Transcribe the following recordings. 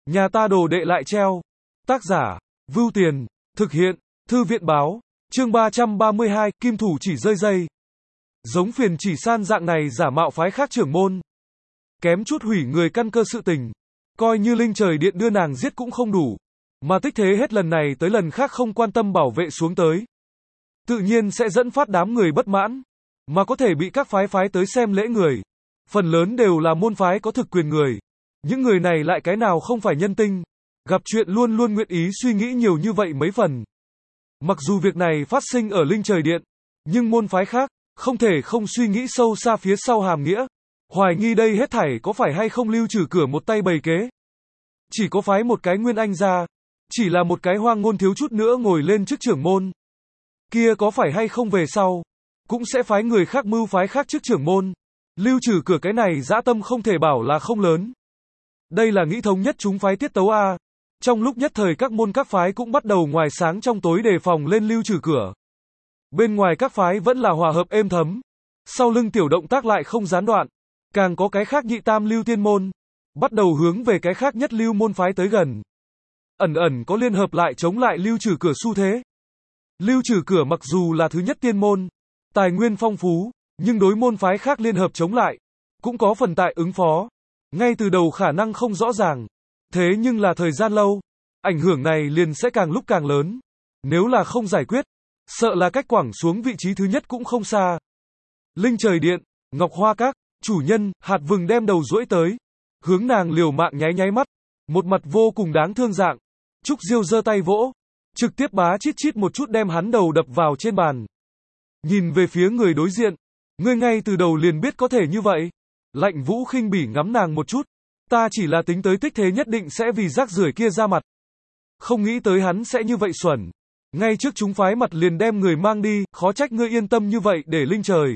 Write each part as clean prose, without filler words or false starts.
Nhà ta đồ đệ lại treo. Tác giả, Vưu Tiền, thực hiện, Thư viện báo, chương 332, kim thủ chỉ rơi dây. Giống Phiền Chỉ San dạng này giả mạo phái khác trưởng môn. Kém chút hủy người căn cơ sự tình. Coi như linh trời điện đưa nàng giết cũng không đủ. Mà tích thế hết lần này tới lần khác không quan tâm bảo vệ xuống tới. Tự nhiên sẽ dẫn phát đám người bất mãn. Mà có thể bị các phái tới xem lễ người. Phần lớn đều là môn phái có thực quyền người. Những người này lại cái nào không phải nhân tinh. Gặp chuyện luôn luôn nguyện ý suy nghĩ nhiều như vậy mấy phần. Mặc dù việc này phát sinh ở linh trời điện. Nhưng môn phái khác, không thể không suy nghĩ sâu xa phía sau hàm nghĩa. Hoài nghi đây hết thảy có phải hay không Lưu Trừ Cửa một tay bày kế. Chỉ có phái một cái Nguyên Anh ra. Chỉ là một cái Hoang Ngôn thiếu chút nữa ngồi lên chức trưởng môn. Kia có phải hay không về sau. Cũng sẽ phái người khác mưu phái khác chức trưởng môn. Lưu Trừ Cửa cái này dã tâm không thể bảo là không lớn. Đây là nghĩ thống nhất chúng phái tiết tấu A. Trong lúc nhất thời các môn các phái cũng bắt đầu ngoài sáng trong tối đề phòng lên Lưu Trừ Cửa. Bên ngoài các phái vẫn là hòa hợp êm thấm. Sau lưng tiểu động tác lại không gián đoạn. Càng có cái khác nhị tam lưu tiên môn. Bắt đầu hướng về cái khác nhất lưu môn phái tới gần. Ẩn ẩn có liên hợp lại chống lại Lưu Trừ Cửa xu thế. Lưu Trừ Cửa mặc dù là thứ nhất tiên môn. Tài nguyên phong phú. Nhưng đối môn phái khác liên hợp chống lại. Cũng có phần tại ứng phó. Ngay từ đầu khả năng không rõ ràng. Thế nhưng là thời gian lâu. Ảnh hưởng này liền sẽ càng lúc càng lớn. Nếu là không giải quyết. Sợ là cách quẳng xuống vị trí thứ nhất cũng không xa. Linh trời điện, Ngọc Hoa Các, chủ nhân, Hạt Vừng đem đầu duỗi tới. Hướng nàng liều mạng nháy mắt. Một mặt vô cùng đáng thương dạng. Trúc Diêu giơ tay vỗ. Trực tiếp bá chít chít một chút đem hắn đầu đập vào trên bàn. Nhìn về phía người đối diện. Ngươi ngay từ đầu liền biết có thể như vậy. Lạnh Vũ khinh bỉ ngắm nàng một chút. Ta chỉ là tính tới tích thế nhất định sẽ vì rác rưởi kia ra mặt. Không nghĩ tới hắn sẽ như vậy xuẩn. Ngay trước chúng phái mặt liền đem người mang đi, khó trách ngươi yên tâm như vậy để linh trời.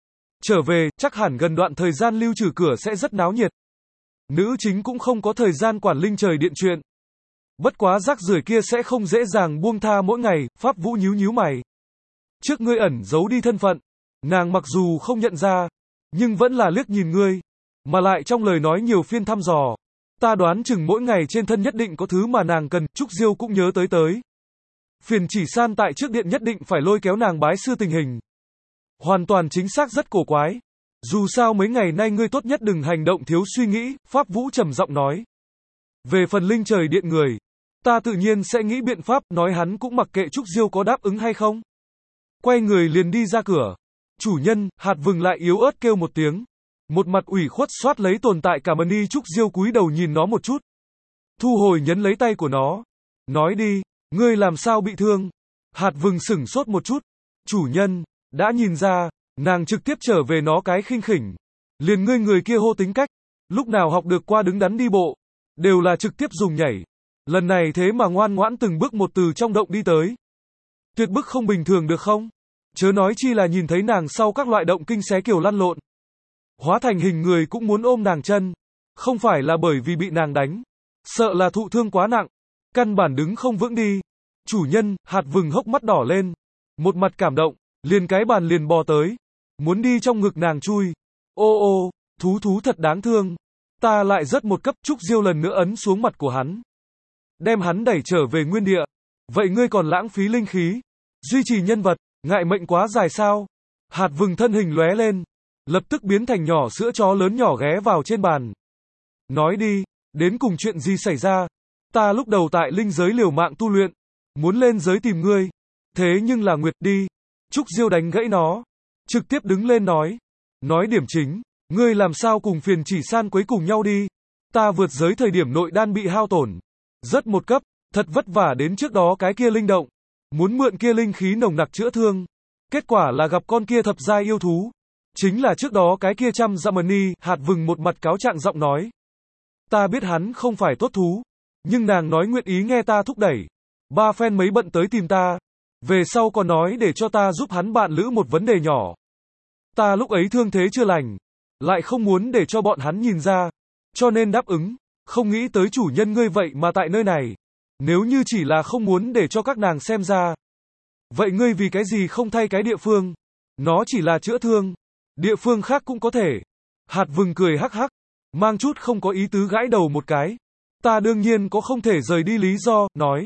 Trở về, chắc hẳn gần đoạn thời gian Lưu Trừ Cửa sẽ rất náo nhiệt. Nữ chính cũng không có thời gian quản linh trời điện chuyện. Bất quá rác rưởi kia sẽ không dễ dàng buông tha mỗi ngày, Pháp Vũ nhíu mày. Trước ngươi ẩn giấu đi thân phận. Nàng mặc dù không nhận ra, nhưng vẫn là liếc nhìn ngươi. Mà lại trong lời nói nhiều phiên thăm dò. Ta đoán chừng mỗi ngày trên thân nhất định có thứ mà nàng cần, Trúc Diêu cũng nhớ tới. Phiền Chỉ San tại trước điện nhất định phải lôi kéo nàng bái sư tình hình. Hoàn toàn chính xác rất cổ quái. Dù sao mấy ngày nay ngươi tốt nhất đừng hành động thiếu suy nghĩ, Pháp Vũ trầm giọng nói. Về phần linh trời điện người, ta tự nhiên sẽ nghĩ biện pháp, nói hắn cũng mặc kệ Trúc Diêu có đáp ứng hay không. Quay người liền đi ra cửa. Chủ nhân, Hạt Vừng lại yếu ớt kêu một tiếng. Một mặt ủy khuất soát lấy tồn tại cảm ơn đi. Trúc Diêu cúi đầu nhìn nó một chút. Thu hồi nhấn lấy tay của nó. Nói đi, ngươi làm sao bị thương? Hạt Vừng sửng sốt một chút. Chủ nhân, đã nhìn ra, nàng trực tiếp trở về nó cái khinh khỉnh. Liền ngươi người kia hô tính cách. Lúc nào học được qua đứng đắn đi bộ. Đều là trực tiếp dùng nhảy. Lần này thế mà ngoan ngoãn từng bước một từ trong động đi tới. Tuyệt bức không bình thường được không? Chớ nói chi là nhìn thấy nàng sau các loại động kinh xé kiểu lăn lộn. Hóa thành hình người cũng muốn ôm nàng chân. Không phải là bởi vì bị nàng đánh. Sợ là thụ thương quá nặng. Căn bản đứng không vững đi. Chủ nhân, Hạt Vừng hốc mắt đỏ lên. Một mặt cảm động, liền cái bàn liền bò tới. Muốn đi trong ngực nàng chui. Ô, thú thật đáng thương. Ta lại rất một cấp. Trúc Diêu lần nữa ấn xuống mặt của hắn. Đem hắn đẩy trở về nguyên địa. Vậy ngươi còn lãng phí linh khí. Duy trì nhân vật, ngại mệnh quá dài sao? Hạt Vừng thân hình lóe lên. Lập tức biến thành nhỏ sữa chó lớn nhỏ ghé vào trên bàn. Nói đi, đến cùng chuyện gì xảy ra? Ta lúc đầu tại linh giới liều mạng tu luyện. Muốn lên giới tìm ngươi. Thế nhưng là Nguyệt đi. Trúc Diêu đánh gãy nó. Trực tiếp đứng lên nói. Nói điểm chính. Ngươi làm sao cùng Phiền Chỉ San quấy cùng nhau đi. Ta vượt giới thời điểm nội đan bị hao tổn. Rất một cấp. Thật vất vả đến trước đó cái kia linh động. Muốn mượn kia linh khí nồng nặc chữa thương. Kết quả là gặp con kia thập giai yêu thú. Chính là trước đó cái kia trăm dặm ni. Hạt Vừng một mặt cáo trạng giọng nói. Ta biết hắn không phải tốt thú. Nhưng nàng nói nguyện ý nghe ta thúc đẩy. Ba phen mấy bận tới tìm ta. Về sau còn nói để cho ta giúp hắn bạn lữ một vấn đề nhỏ. Ta lúc ấy thương thế chưa lành. Lại không muốn để cho bọn hắn nhìn ra. Cho nên đáp ứng. Không nghĩ tới chủ nhân ngươi vậy mà tại nơi này. Nếu như chỉ là không muốn để cho các nàng xem ra. Vậy ngươi vì cái gì không thay cái địa phương? Nó chỉ là chữa thương. Địa phương khác cũng có thể. Hạt Vừng cười hắc hắc. Mang chút không có ý tứ gãi đầu một cái. Ta đương nhiên có không thể rời đi lý do, nói.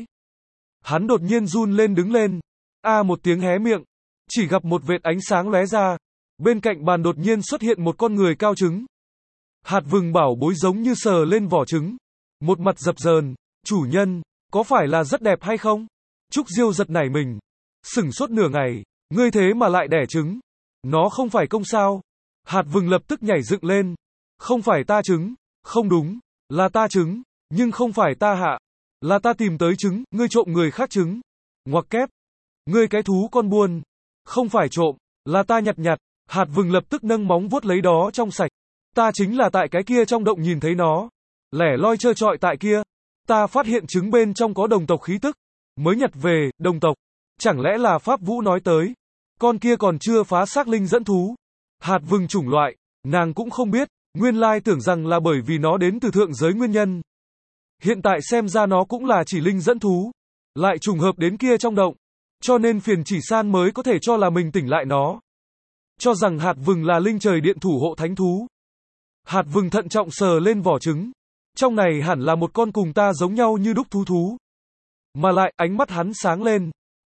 Hắn đột nhiên run lên đứng lên. Một tiếng hé miệng. Chỉ gặp một vệt ánh sáng lóe ra. Bên cạnh bàn đột nhiên xuất hiện một con người cao trứng. Hạt vừng bảo bối giống như sờ lên vỏ trứng. Một mặt dập dờn. Chủ nhân, có phải là rất đẹp hay không? Trúc Diêu giật nảy mình. Sửng sốt nửa ngày. Ngươi thế mà lại đẻ trứng. Nó không phải công sao? Hạt vừng lập tức nhảy dựng lên. Không phải ta trứng. Không đúng. Là ta trứng. Nhưng không phải ta hạ. Là ta tìm tới trứng. Ngươi trộm người khác trứng. Ngoặc kép. Ngươi cái thú con buôn. Không phải trộm. Là ta nhặt. Hạt vừng lập tức nâng móng vuốt lấy đó trong sạch. Ta chính là tại cái kia trong động nhìn thấy nó. Lẻ loi trơ trọi tại kia. Ta phát hiện trứng bên trong có đồng tộc khí tức. Mới nhặt về, đồng tộc. Chẳng lẽ là Pháp Vũ nói tới. Con kia còn chưa phá xác linh dẫn thú. Hạt vừng chủng loại, nàng cũng không biết. Nguyên lai tưởng rằng là bởi vì nó đến từ thượng giới nguyên nhân. Hiện tại xem ra nó cũng là chỉ linh dẫn thú. Lại trùng hợp đến kia trong động. Cho nên phiền chỉ san mới có thể cho là mình tỉnh lại nó. Cho rằng hạt vừng là linh trời điện thủ hộ thánh thú. Hạt vừng thận trọng sờ lên vỏ trứng. Trong này hẳn là một con cùng ta giống nhau như đúc thú. Mà lại, ánh mắt hắn sáng lên.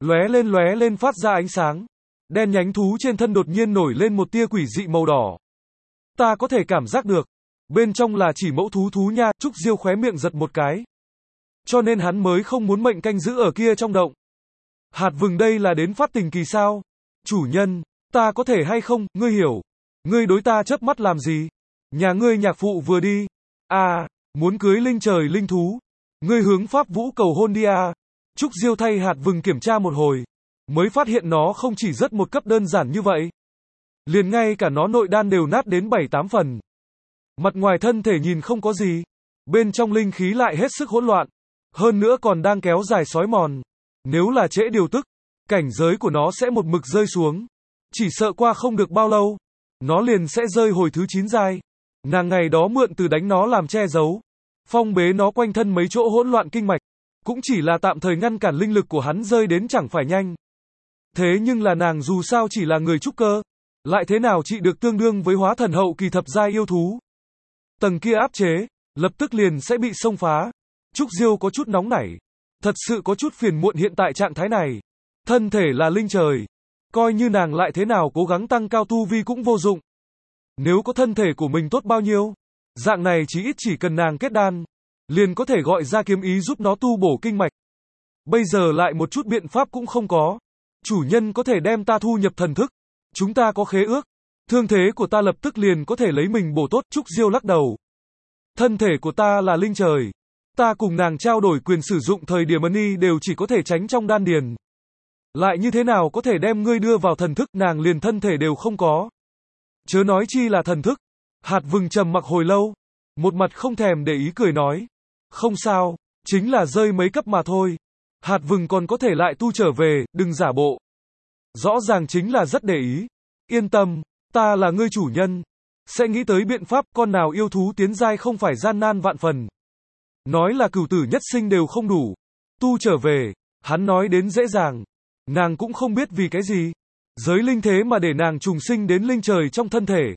Lóe lên phát ra ánh sáng. Đen nhánh thú trên thân đột nhiên nổi lên một tia quỷ dị màu đỏ. Ta có thể cảm giác được. Bên trong là chỉ mẫu thú nha. Trúc Diêu khóe miệng giật một cái. Cho nên hắn mới không muốn mệnh canh giữ ở kia trong động. Hạt vừng đây là đến phát tình kỳ sao? Chủ nhân, ta có thể hay không, ngươi hiểu. Ngươi đối ta chớp mắt làm gì? Nhà ngươi nhạc phụ vừa đi. Muốn cưới linh trời linh thú. Ngươi hướng Pháp Vũ cầu hôn đi à. Trúc Diêu thay hạt vừng kiểm tra một hồi. Mới phát hiện nó không chỉ rất một cấp đơn giản như vậy. Liền ngay cả nó nội đan đều nát đến 7-8 phần. Mặt ngoài thân thể nhìn không có gì. Bên trong linh khí lại hết sức hỗn loạn. Hơn nữa còn đang kéo dài xói mòn. Nếu là trễ điều tức, cảnh giới của nó sẽ một mực rơi xuống. Chỉ sợ qua không được bao lâu. Nó liền sẽ rơi hồi thứ 9 giai. Nàng ngày đó mượn từ đánh nó làm che giấu. Phong bế nó quanh thân mấy chỗ hỗn loạn kinh mạch. Cũng chỉ là tạm thời ngăn cản linh lực của hắn rơi đến chẳng phải nhanh. Thế nhưng là nàng dù sao chỉ là người trúc cơ. Lại thế nào trị được tương đương với hóa thần hậu kỳ thập giai yêu thú. Tầng kia áp chế, lập tức liền sẽ bị xông phá. Trúc Diêu có chút nóng nảy. Thật sự có chút phiền muộn hiện tại trạng thái này. Thân thể là linh trời. Coi như nàng lại thế nào cố gắng tăng cao tu vi cũng vô dụng. Nếu có thân thể của mình tốt bao nhiêu. Dạng này chỉ cần nàng kết đan. Liền có thể gọi ra kiếm ý giúp nó tu bổ kinh mạch. Bây giờ lại một chút biện pháp cũng không có. Chủ nhân có thể đem ta thu nhập thần thức. Chúng ta có khế ước. Thương thế của ta lập tức liền có thể lấy mình bổ tốt. Trúc Diêu lắc đầu. Thân thể của ta là linh trời. Ta cùng nàng trao đổi quyền sử dụng thời điểm money đều chỉ có thể tránh trong đan điền. Lại như thế nào có thể đem ngươi đưa vào thần thức, nàng liền thân thể đều không có. Chớ nói chi là thần thức. Hạt vừng trầm mặc hồi lâu. Một mặt không thèm để ý cười nói. Không sao, chính là rơi mấy cấp mà thôi. Hạt vừng còn có thể lại tu trở về, đừng giả bộ. Rõ ràng chính là rất để ý. Yên tâm, ta là ngươi chủ nhân. Sẽ nghĩ tới biện pháp, con nào yêu thú tiến giai không phải gian nan vạn phần. Nói là cửu tử nhất sinh đều không đủ. Tu trở về, hắn nói đến dễ dàng. Nàng cũng không biết vì cái gì. Giới linh thế mà để nàng trùng sinh đến linh trời trong thân thể.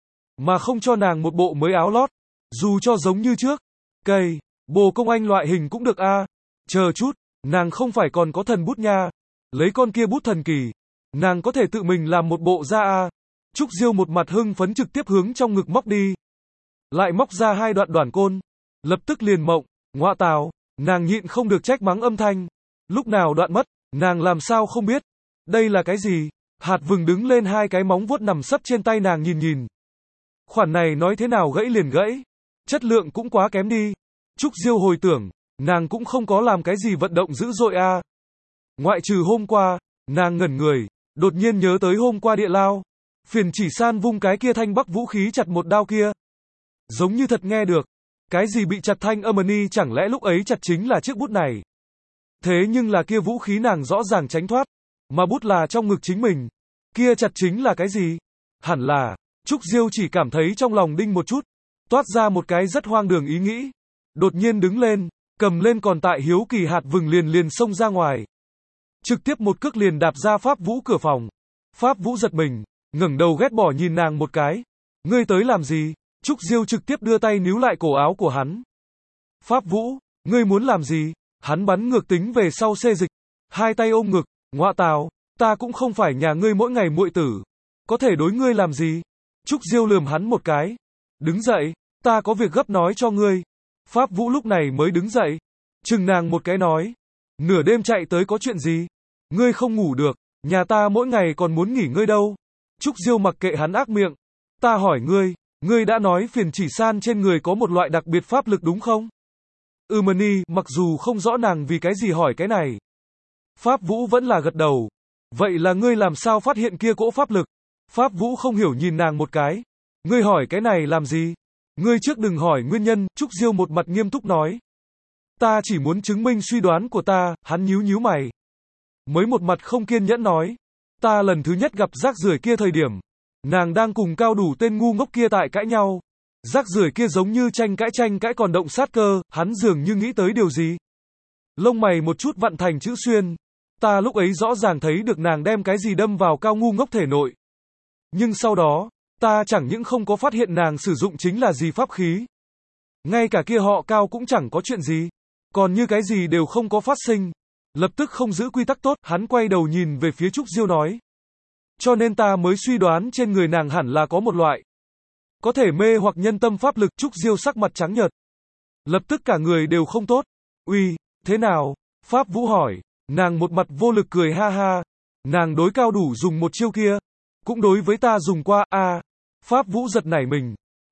Mà không cho nàng một bộ mới áo lót. Dù cho giống như trước. Cây, bồ công anh loại hình cũng được a. Chờ chút, nàng không phải còn có thần bút nha. Lấy con kia bút thần kỳ. Nàng có thể tự mình làm một bộ ra a. Trúc Diêu một mặt hưng phấn trực tiếp hướng trong ngực móc đi. Lại móc ra 2 đoạn đoàn côn. Lập tức liền mộng, ngọa tào, nàng nhịn không được trách mắng âm thanh. Lúc nào đoạn mất, nàng làm sao không biết. Đây là cái gì? Hạt vừng đứng lên 2 cái móng vuốt nằm sấp trên tay nàng nhìn. Khoản này nói thế nào gãy liền gãy. Chất lượng cũng quá kém đi. Trúc Diêu hồi tưởng, nàng cũng không có làm cái gì vận động dữ dội a. Ngoại trừ hôm qua, nàng ngẩn người, đột nhiên nhớ tới hôm qua địa lao. Phiền chỉ san vung cái kia thanh bắc vũ khí chặt một đao kia. Giống như thật nghe được. Cái gì bị chặt thanh âm ni chẳng lẽ lúc ấy chặt chính là chiếc bút này. Thế nhưng là kia vũ khí nàng rõ ràng tránh thoát. Mà bút là trong ngực chính mình. Kia chặt chính là cái gì? Hẳn là, Trúc Diêu chỉ cảm thấy trong lòng đinh một chút. Toát ra một cái rất hoang đường ý nghĩ. Đột nhiên đứng lên, cầm lên còn tại hiếu kỳ hạt vừng liền xông ra ngoài. Trực tiếp một cước liền đạp ra Pháp Vũ cửa phòng. Pháp Vũ giật mình, ngẩng đầu ghét bỏ nhìn nàng một cái. Ngươi tới làm gì? Trúc Diêu trực tiếp đưa tay níu lại cổ áo của hắn. Pháp Vũ, ngươi muốn làm gì? Hắn bắn ngược tính về sau xê dịch. Hai tay ôm ngực, ngọa tào, ta cũng không phải nhà ngươi mỗi ngày muội tử. Có thể đối ngươi làm gì? Trúc Diêu lườm hắn một cái. Đứng dậy, ta có việc gấp nói cho ngươi. Pháp Vũ lúc này mới đứng dậy. Chừng nàng một cái nói. Nửa đêm chạy tới có chuyện gì? Ngươi không ngủ được, nhà ta mỗi ngày còn muốn nghỉ ngơi đâu. Trúc Diêu mặc kệ hắn ác miệng. Ta hỏi ngươi đã nói phiền chỉ san trên người có một loại đặc biệt pháp lực đúng không? Mani, mặc dù không rõ nàng vì cái gì hỏi cái này. Pháp Vũ vẫn là gật đầu. Vậy là ngươi làm sao phát hiện kia cỗ pháp lực? Pháp Vũ không hiểu nhìn nàng một cái. Ngươi hỏi cái này làm gì? Ngươi trước đừng hỏi nguyên nhân, Trúc Diêu một mặt nghiêm túc nói. Ta chỉ muốn chứng minh suy đoán của ta, hắn nhíu nhíu mày. Mới một mặt không kiên nhẫn nói. Ta lần thứ nhất gặp rác rưởi kia thời điểm. Nàng đang cùng cao đủ tên ngu ngốc kia tại cãi nhau. Rác rưởi kia giống như tranh cãi còn động sát cơ, hắn dường như nghĩ tới điều gì. Lông mày một chút vặn thành chữ xuyên. Ta lúc ấy rõ ràng thấy được nàng đem cái gì đâm vào cao ngu ngốc thể nội. Nhưng sau đó, ta chẳng những không có phát hiện nàng sử dụng chính là gì pháp khí. Ngay cả kia họ cao cũng chẳng có chuyện gì. Còn như cái gì đều không có phát sinh. Lập tức không giữ quy tắc tốt, hắn quay đầu nhìn về phía Trúc Diêu nói. Cho nên ta mới suy đoán trên người nàng hẳn là có một loại. Có thể mê hoặc nhân tâm pháp lực. Trúc Diêu sắc mặt trắng nhợt. Lập tức cả người đều không tốt. Uy, thế nào? Pháp Vũ hỏi. Nàng một mặt vô lực cười ha ha. Nàng đối cao đủ dùng một chiêu kia. Cũng đối với ta dùng qua, Pháp Vũ giật nảy mình.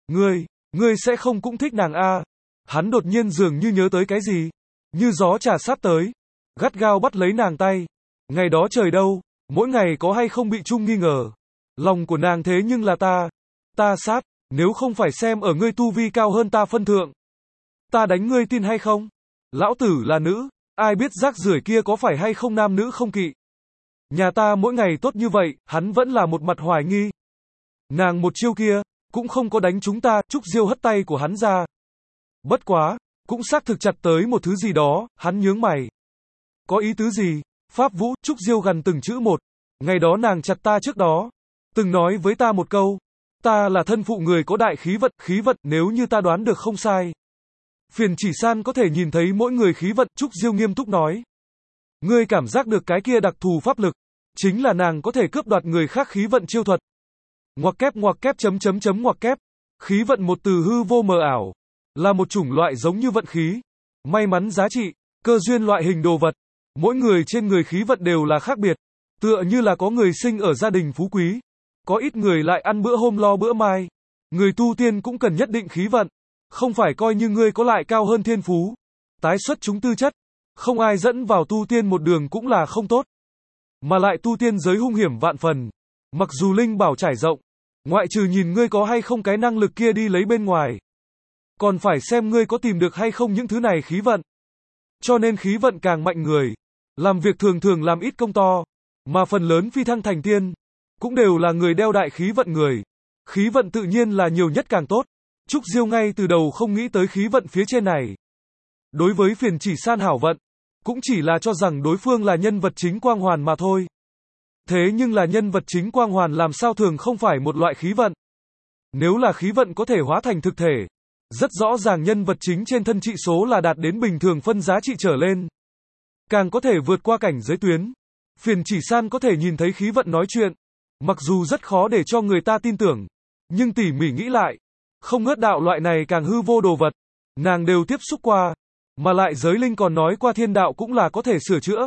Ngươi sẽ không cũng thích nàng Hắn đột nhiên dường như nhớ tới cái gì. Như gió trà sát tới. Gắt gao bắt lấy nàng tay. Ngày đó trời đâu, mỗi ngày có hay không bị chung nghi ngờ. Lòng của nàng thế nhưng là ta sát, nếu không phải xem ở ngươi tu vi cao hơn ta phân thượng. Ta đánh ngươi tin hay không? Lão tử là nữ, ai biết rác rưởi kia có phải hay không nam nữ không kỵ. Nhà ta mỗi ngày tốt như vậy, hắn vẫn là một mặt hoài nghi. Nàng một chiêu kia, cũng không có đánh chúng ta, Trúc Diêu hất tay của hắn ra. Bất quá, cũng xác thực chặt tới một thứ gì đó, hắn nhướng mày. Có ý tứ gì? Pháp Vũ, Trúc Diêu gần từng chữ một. Ngày đó nàng chặt ta trước đó. Từng nói với ta một câu. Ta là thân phụ người có đại khí vận nếu như ta đoán được không sai. Phiền chỉ san có thể nhìn thấy mỗi người khí vận, Trúc Diêu nghiêm túc nói. Ngươi cảm giác được cái kia đặc thù pháp lực. Chính là nàng có thể cướp đoạt người khác khí vận chiêu thuật. Ngoặc kép ngoặc kép. Khí vận một từ hư vô mờ ảo. Là một chủng loại giống như vận khí. May mắn giá trị, cơ duyên loại hình đồ vật. Mỗi người trên người khí vận đều là khác biệt. Tựa như là có người sinh ở gia đình phú quý. Có ít người lại ăn bữa hôm lo bữa mai. Người tu tiên cũng cần nhất định khí vận. Không phải coi như ngươi có lại cao hơn thiên phú. Tái xuất chúng tư chất. Không ai dẫn vào tu tiên một đường cũng là không tốt. Mà lại tu tiên giới hung hiểm vạn phần. Mặc dù linh bảo trải rộng. Ngoại trừ nhìn ngươi có hay không cái năng lực kia đi lấy bên ngoài. Còn phải xem ngươi có tìm được hay không những thứ này khí vận. Cho nên khí vận càng mạnh người. Làm việc thường làm ít công to. Mà phần lớn phi thăng thành tiên. Cũng đều là người đeo đại khí vận người. Khí vận tự nhiên là nhiều nhất càng tốt. Trúc Diêu ngay từ đầu không nghĩ tới khí vận phía trên này. Đối với phiền chỉ san hảo vận. Cũng chỉ là cho rằng đối phương là nhân vật chính quang hoàn mà thôi. Thế nhưng là nhân vật chính quang hoàn làm sao thường không phải một loại khí vận. Nếu là khí vận có thể hóa thành thực thể. Rất rõ ràng nhân vật chính trên thân trị số là đạt đến bình thường phân giá trị trở lên. Càng có thể vượt qua cảnh giới tuyến. Phiền chỉ san có thể nhìn thấy khí vận nói chuyện. Mặc dù rất khó để cho người ta tin tưởng. Nhưng tỉ mỉ nghĩ lại. Không ngớt đạo loại này càng hư vô đồ vật. Nàng đều tiếp xúc qua. Mà lại giới linh còn nói qua thiên đạo cũng là có thể sửa chữa.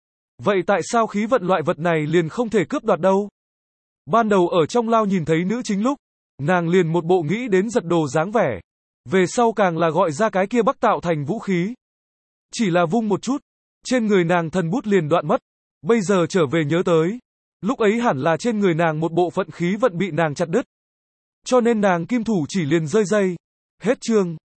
Vậy tại sao khí vận loại vật này liền không thể cướp đoạt đâu? Ban đầu ở trong lao nhìn thấy nữ chính lúc. Nàng liền một bộ nghĩ đến giật đồ dáng vẻ. Về sau càng là gọi ra cái kia bắc tạo thành vũ khí. Chỉ là vung một chút. Trên người nàng thần bút liền đoạn mất. Bây giờ trở về nhớ tới. Lúc ấy hẳn là trên người nàng một bộ phận khí vận bị nàng chặt đứt. Cho nên nàng kim thủ chỉ liền rơi dây. Hết chương.